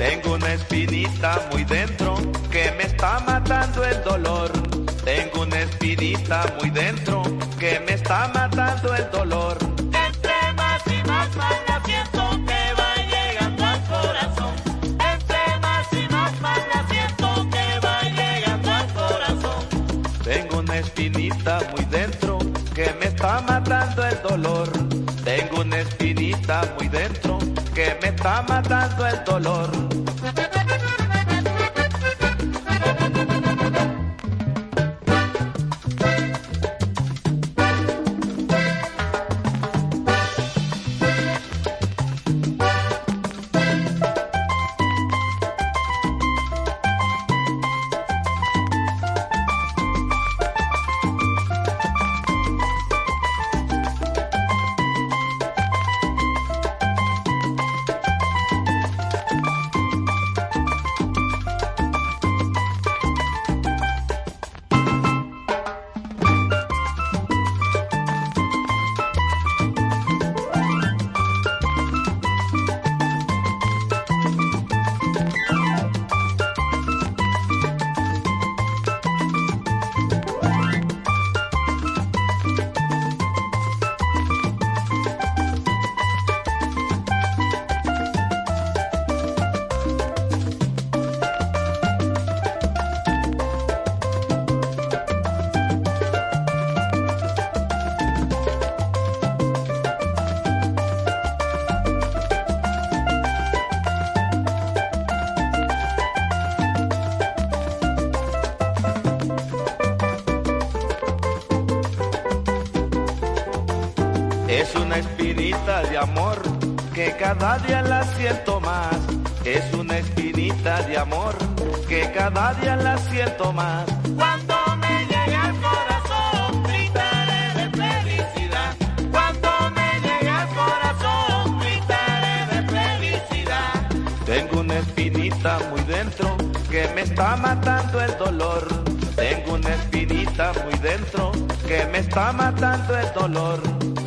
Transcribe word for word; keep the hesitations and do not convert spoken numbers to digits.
Tengo una espinita muy dentro que me está matando el dolor. Tengo una espinita muy dentro que me está matando el dolor. Entre más y más, más la siento que va llegando al corazón. Entre más y más, más la siento que va llegando al corazón. Tengo una espinita muy dentro que me está matando el dolor. Tengo una espinita muy dentro que me está matando el dolor. Es una espinita de amor que cada día la siento más. Es una espinita de amor que cada día la siento más. Cuando me llegue al corazón, gritaré de felicidad. Cuando me llegue al corazón, gritaré de felicidad. Tengo una espinita muy dentro que me está matando el dolor. Tengo una espinita muy dentro que me está matando el dolor.